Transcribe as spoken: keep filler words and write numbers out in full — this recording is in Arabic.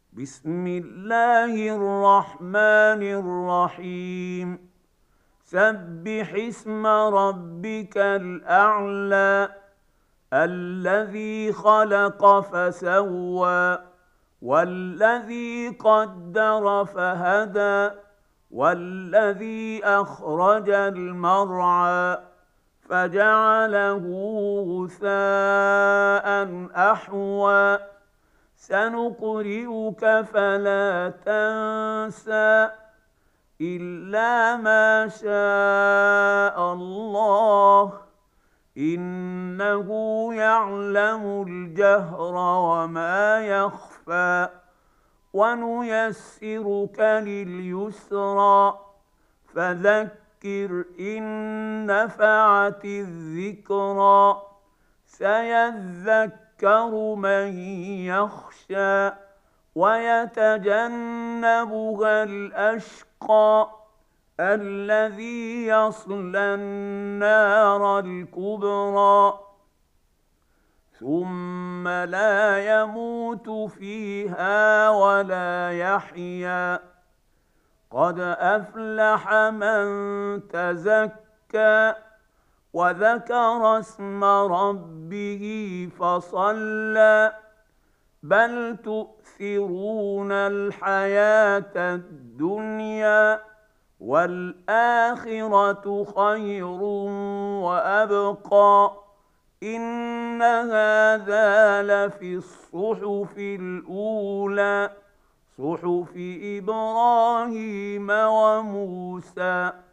بسم الله الرحمن الرحيم. سبح اسم ربك الأعلى الذي خلق فسوى والذي قدر فهدى والذي أخرج المرعى فجعله غثاء أحوى سنقرئك فلا تنسى إلا ما شاء الله إنه يعلم الجهر وما يخفى ونيسرك لليسرى فذكر إن نفعت الذكرى سيذكر من يخشى ويتجنبها الأشقى الذي يصلى النار الكبرى ثم لا يموت فيها ولا يحيا قد أفلح من تزكى وذكر اسم ربه فصلى بل تؤثرون الحياة الدنيا والآخرة خير وأبقى إن هذا لفي الصحف الأولى صحف إبراهيم وموسى.